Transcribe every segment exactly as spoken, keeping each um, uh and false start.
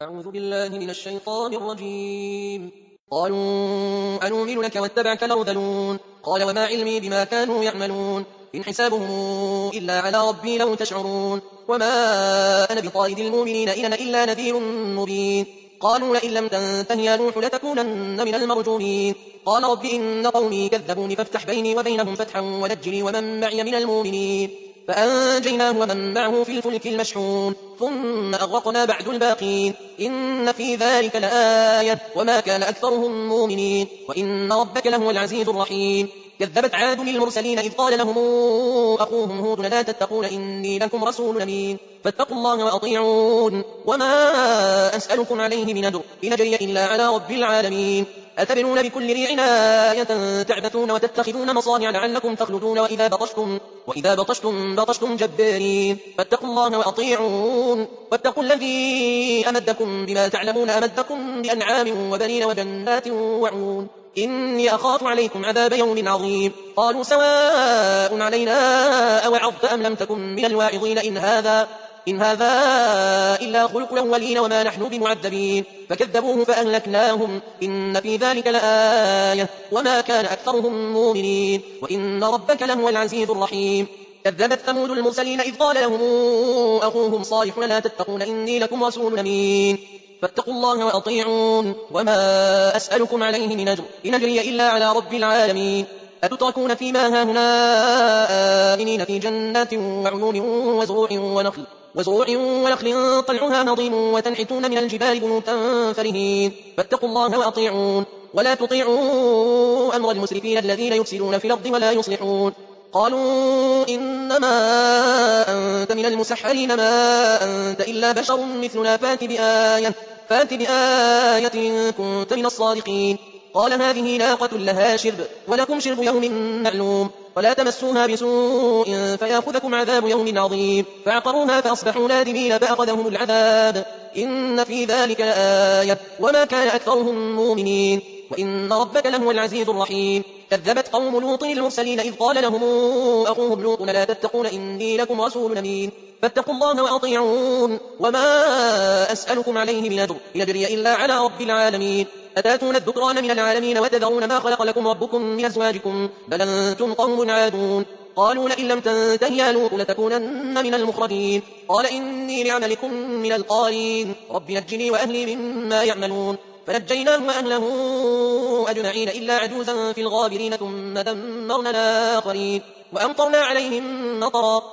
أعوذ بالله من الشيطان الرجيم. قالوا أنؤمن لك واتبعك الأرذلون. قال وما علمي بما كانوا يعملون إن حسابهم إلا على ربي لو تشعرون وما أنا بطارد المؤمنين إن أنا إلا نذير مبين. قالوا لئن لم تنته يا نوح لتكونن من المرجومين. قال رب إن قومي كذبوني فافتح بيني وبينهم فتحا ونجني ومن معي من المؤمنين. فأنجيناه ومن معه في الفلك المشحون ثم أغرقنا بعد الباقين إن في ذلك لآية وما كان أكثرهم مؤمنين وإن ربك لهو العزيز الرحيم. كذبت عاد للمرسلين إذ قال لهم أخوهم هود لا تتقون إني لكم رسول أمين فاتقوا الله وأطيعون وما أسألكم عليه من أجر إن أجري إلا على رب العالمين. أتبنون بكل ريع آية تعبثون وتتخذون مصانع لعلكم تخلدون وإذا بطشتم, وإذا بطشتم بطشتم جبارين فاتقوا الله وأطيعون واتقوا الذي أمدكم بما تعلمون أمدكم بأنعام وبنين وجنات وعيون إني أخاف عليكم عذاب يوم عظيم. قالوا سواء علينا أوعظت أم لم تكن من الواعظين إن هذا إن هذا إلا خلق الأولين وما نحن بمعذبين. فكذبوه فأهلكناهم إن في ذلك لآية وما كان أكثرهم مؤمنين وإن ربك لهو العزيز الرحيم. كذبت ثمود المرسلين إذ قال لهم أخوهم صالح لا تتقون إني لكم رسول أمين فاتقوا الله وأطيعون وما أسألكم عليه من أجر إن أجري إلا على رب العالمين. أتتركون فيما هاهنا آمنين في جنات وعيون وزروع ونخل وزروع ونخل طلعها نضيم وتنحتون من الجبال بيوتا فرهين فاتقوا الله وأطيعون ولا تطيعوا أمر المسرفين الذين يفسدون في الأرض ولا يصلحون. قالوا إنما أنت من المسحرين ما أنت إلا بشر مثلنا فات بآية, فات بآية إن كنت من الصادقين. قال هذه ناقة لها شرب ولكم شرب يوم معلوم ولا تمسوها بسوء فيأخذكم عذاب يوم عظيم. فعقروها فأصبحوا نادمين فأخذهم العذاب إن في ذلك لآية وما كان أكثرهم مؤمنين وإن ربك لهو العزيز الرحيم. كذبت قوم لوط المرسلين إذ قال لهم أخوهم لوط لا تتقون إني لكم رسول أمين فاتقوا الله وأطيعون وما أسألكم عليه من أجر إن أجري إلا على رب العالمين. أتاتون الذكران من العالمين وتذرون ما خلق لكم ربكم من أزواجكم بل أنتم قوم عادون. قالوا لئن لم تنته يا لوط لتكونن من المخرجين. قال إني لعملكم من القالين رب نجني وأهلي مما يعملون. فنجيناه وأهله أجمعين إلا عجوزا في الغابرين ثم دمرنا الآخرين وأمطرنا عليهم مطرا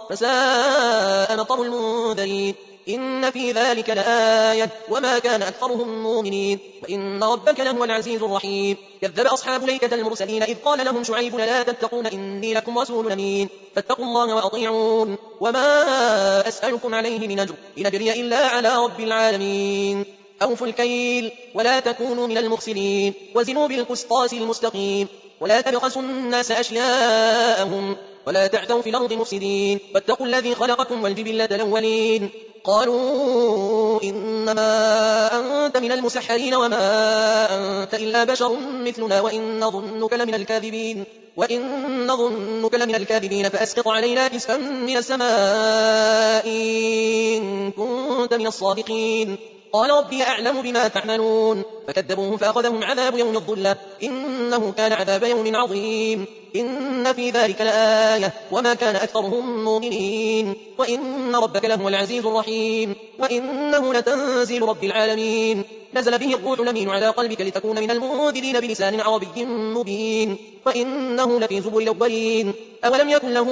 فساء مطر المنذرين إن في ذلك لآية وما كان أكثرهم مؤمنين وإن ربك لهو العزيز الرحيم. كذب أصحاب الأيكة المرسلين إذ قال لهم شعيب لا تتقون إني لكم رسول أمين فاتقوا الله وأطيعون وما أسألكم عليه من أجر إن أجري إلا على رب العالمين. أوفوا الكيل ولا تكونوا من المخسرين وزنوا بالقسطاس المستقيم ولا تبخسوا الناس أشياءهم ولا تعثوا في الأرض مفسدين واتقوا الذي خلقكم والجبلة الأولين. قالوا إنما أنت من المسحرين وما أنت إلا بشر مثلنا وإن نظنك لمن الكاذبين وإن نظنك لمن الكاذبين فأسقط علينا كسفا من السماء إن كنت من الصادقين. قال ربي أعلم بما تعملون فكذبوه فأخذهم عذاب يوم الظلة إنه كان عذاب يوم عظيم. إن في ذلك لآية وما كان أكثرهم مؤمنين وإن ربك لهو العزيز الرحيم وإنه لتنزيل رب العالمين نزل به الروح الأمين على قلبك لتكون من المنذرين بلسان عربي مبين وإنه لفي زبر الأولين. أولم يكن لهم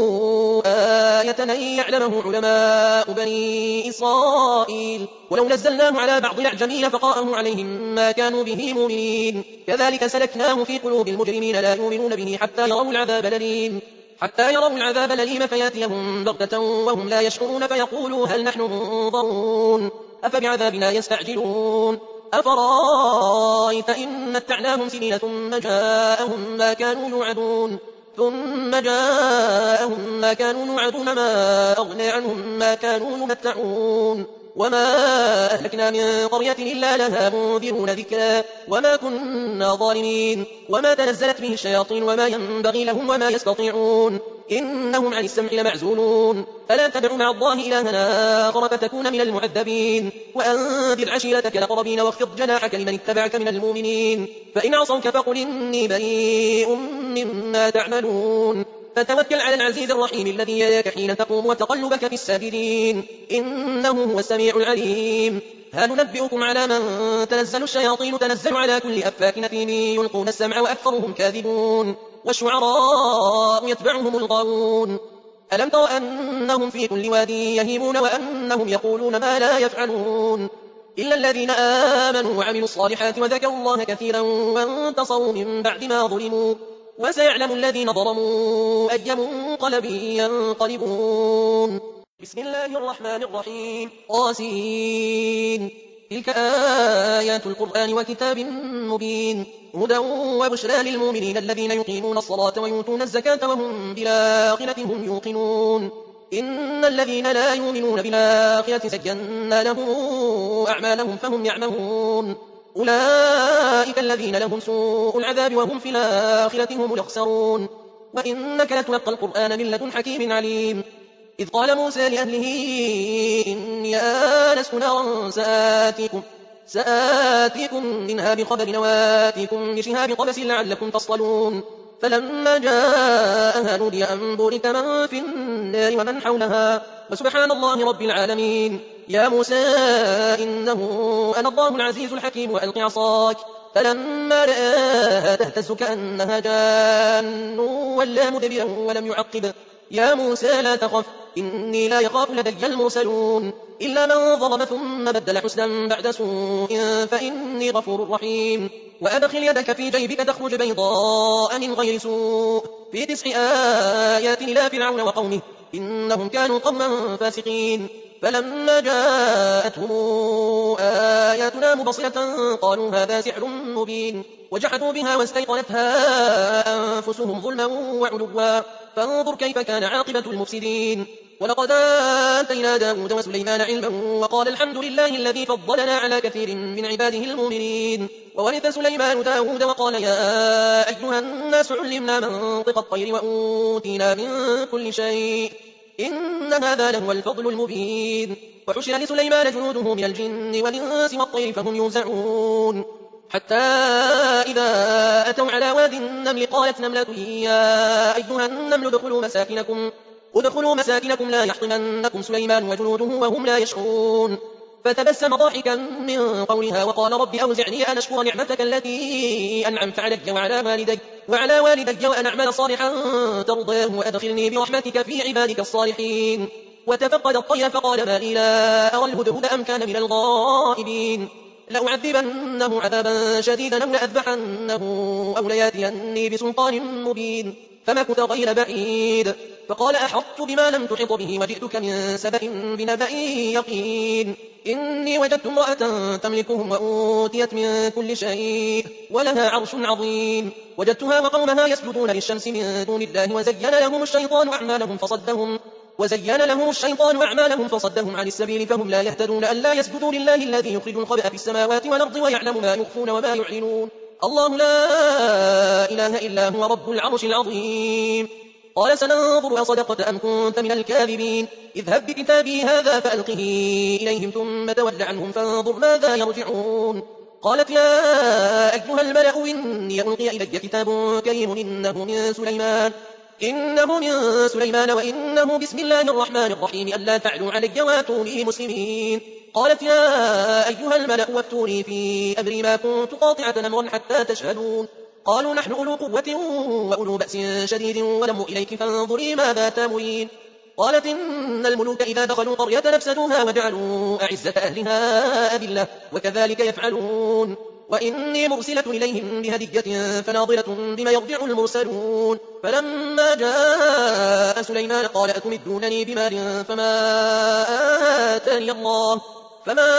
آية أن يعلمه علماء بني إسرائيل ولو نزلناه على بعض الأعجمين فقرأه عليهم ما كانوا به مؤمنين كذلك سلكناه في قلوب المجرمين لا يؤمنون به حتى يروا العذاب الأليم حتى يروا العذاب الأليم فياتيهم بغتة وهم لا يشعرون فيقولوا هل نحن منظرون أفبعذابنا يستعجلون أفرأيت إن متعناهم سنين ثم جاءهم ما كانوا يوعدون ثم جاءهم ما كانوا يوعدون ما أغنى عنهم ما كانوا يمتعون وما أهلكنا من قرية إلا لها منذرون ذكرا وما كنا ظالمين وما تنزلت به الشياطين وما ينبغي لهم وما يستطيعون إنهم عن السمع لمعزولون فلا تدع مع الله إلها آخر فتكون من المعذبين وأنذر عشيرتك الأقربين واخفض جناحك لمن اتبعك من المؤمنين فإن عصوك فقل إني بريء مما تعملون فتوكل على العزيز الرحيم الذي يراك حين تقوم وتقلبك في الساجدين إنه هو السميع العليم هل ننبئكم على من تنزل الشياطين تنزل على كل أفاك نثيم يلقون السمع وأكثرهم كاذبون والشعراء يتبعهم الغاوون ألم تر أنهم في كل وادي يهيمون وأنهم يقولون ما لا يفعلون إلا الذين آمنوا وعملوا الصالحات وذكروا الله كثيرا وانتصروا من بعد ما ظلموا وسيعلم الذين ظلموا أي منقلب ينقلبون بسم الله الرحمن الرحيم طاسين تلك آيات القرآن وكتاب مبين هدى وبشرى للمؤمنين الذين يقيمون الصلاة ويؤتون الزكاة وهم بالآخرة هم يوقنون إن الذين لا يؤمنون بالآخرة زينا لهم أعمالهم فهم يعمهون أولئك الذين لهم سوء العذاب وهم في الآخرة هم الأخسرون وإنك لتلقى القرآن من لدن حكيم عليم إذ قال موسى لأهله إني آنست نارا سآتيكم, سآتيكم منها بخبر وآتيكم بشهاب قبس لعلكم تصطلون فلما جاءها نودي أن بورك من في النار ومن حولها وسبحان الله رب العالمين يا موسى إنه أنا الله العزيز الحكيم وألق عصاك فلما رآها تهتز كأنها جان ولا مدبرا ولم يعقب يا موسى لا تخف إني لا يخاف لدي المرسلون إلا من ظلم ثم بدل حسنا بعد سوء فإني غفور رحيم وأدخل يدك في جيبك تخرج بيضاء من غير سوء في تسع آيات إلى فرعون وقومه إنهم كانوا قوما فاسقين فلما جاءتهم آياتنا مبصرة قالوا هذا سحر مبين وجحدوا بها واستيقنتها أنفسهم ظلما وعلوا فانظر كيف كان عاقبة المفسدين ولقد آتينا داود وسليمان علما وقال الحمد لله الذي فضلنا على كثير من عباده المؤمنين وورث سليمان داود وقال يا أيها الناس علمنا منطق الطير وأوتينا من كل شيء إن هذا لهو الفضل المبين وحشر لسليمان جنوده من الجن والإنس والطير فهم يوزعون حتى إذا أتوا على واد النمل قالت نملة يا أيها النمل ادخلوا مساكنكم ادخلوا مساكنكم لا يحطمنكم سليمان وجنوده وهم لا يشعرون فتبسم ضاحكا من قولها وقال رب أوزعني أن أشكر نعمتك التي أنعمت علي وعلى والدي وعلى والدي وأن أعمل صالحا ترضاه وأدخلني برحمتك في عبادك الصالحين وتفقد الطير فقال ما لي لا أرى الهدهد أم كان من الغائبين لأعذبنه عذابا شديدا أو لأذبحنه أو لياتيني بسلطان مبين فمكث غير بعيد فقال أحطت بما لم تحط به وجئتك من سبأ بنبأ يقين إني وجدت امرأة تملكهم وأوتيت من كل شيء ولها عرش عظيم وجدتها وقومها يسجدون للشمس من دون الله وزين لهم الشيطان أعمالهم فصدهم وزين لهم الشيطان أعمالهم فصدهم عن السبيل فهم لا يهتدون ألا يسجدوا لله الذي يخرج الخبأ في السماوات والأرض ويعلم ما يخفون وما يعلنون الله لا إله إلا هو رب العرش العظيم قال سننظر أصدقت أم كنت من الكاذبين اذهب بكتابي هذا فألقه إليهم ثم تول عنهم فانظر ماذا يرجعون قالت يا أيها الملأ إني ألقي إلي كتاب كريم إنه من سليمان إنه من سليمان وإنه بسم الله الرحمن الرحيم ألا تعلوا علي واتوني مسلمين قالت يا أيها الملأ وافتوني في أمري ما كنت قاطعة أمرا حتى تشهدون قالوا نحن أولو قوة وأولو بأس شديد ولم إليك فانظري ماذا تامرين قالت إن الملوك إذا دخلوا قرية نفسدوها وجعلوا أعزة أهلها أذلة وكذلك يفعلون وإني مرسلة إليهم بهدية فناظرة بما يرجع المرسلون فلما جاء سليمان قال أتمدونني بمال فما آتاني الله فما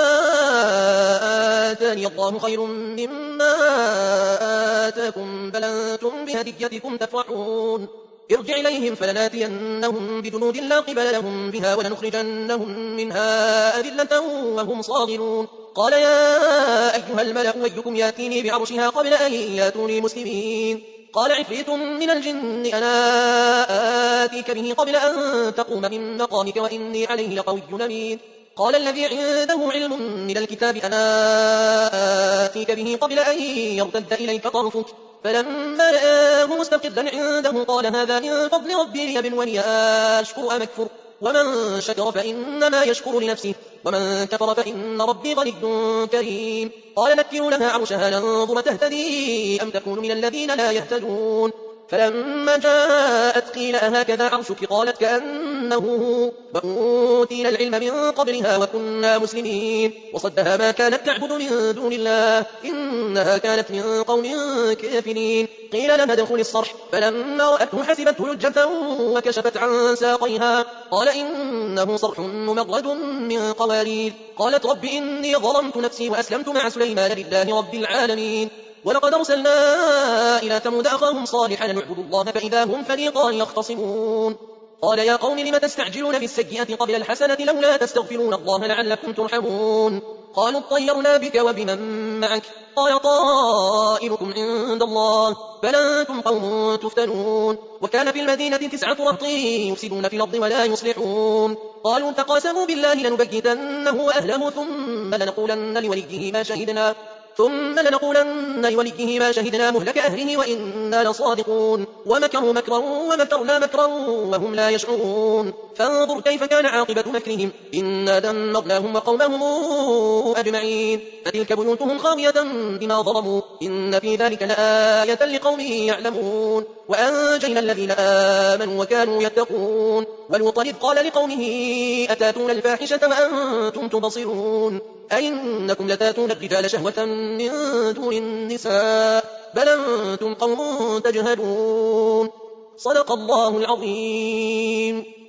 آتاني الله خير مما آتاكم بل أنتم بهديتكم تفرحون ارجع إليهم فلناتينهم بجنود لا قبل لهم بها ولنخرجنهم منها أذلة وهم صاغرون قال يا أيها الملأ أيكم ياتيني بعرشها قبل أن ياتوني مسلمين قال عفريت من الجن أنا آتيك به قبل أن تقوم من مقامك وإني عليه لقوي أمين قال الذي عنده علم من الكتاب أنا آتيك به قبل أن يرتد إليك طرفك فلما رآه مستقرا عنده قال هذا من فضل ربي ليبلوني أشكر أم أكفر ومن شكر فإنما يشكر لنفسه ومن كفر فإن ربي غني كريم قال نكروا لها عرشها ننظر تهتدي أم تكون من الذين لا يهتدون فلما جاءت قيل أهكذا عرشك قالت كأنه وأوتينا العلم من قبلها وكنا مسلمين وصدها ما كانت تعبد من دون الله إنها كانت من قوم كافرين قيل لها ادخل الصرح فلما رأته حسبته لجة وكشفت عن ساقيها قال إنه صرح ممرد من قوارير قالت رب إني ظلمت نفسي وأسلمت مع سليمان لله رب العالمين ولقد أرسلنا إلى ثمود أخاهم صالحا نعبد الله فإذا هم فريقان يختصمون قال يا قوم لم تستعجلون بالسيئة قبل الحسنة لولا تستغفرون الله لعلكم ترحمون قالوا اطيرنا بك وبمن معك قال طائركم عند الله بل أنتم قوم تفتنون وكان في المدينة تسعة رهط يفسدون في الأرض ولا يصلحون قالوا تقاسموا بالله لنبيتنه وأهله ثم لنقولن لوليه ما شهدنا ثم لنقولن لوليه ما شهدنا مهلك أهله وإنا لصادقون ومكروا مكرا ومكرنا مكرا وهم لا يشعرون فانظر كيف كان عاقبة مكرهم إنا دمرناهم وقومهم أجمعين فتلك بيوتهم خاوية بما ظلموا إن في ذلك لآية لقوم يعلمون وأنجينا الذين آمنوا وكانوا يتقون ولوطا إذ قال لقومه أتاتون الفاحشة وأنتم تبصرون أئنكم لتاتون الرجال شهوة من دون النساء بل أنتم قوم تجهلون صدق الله العظيم.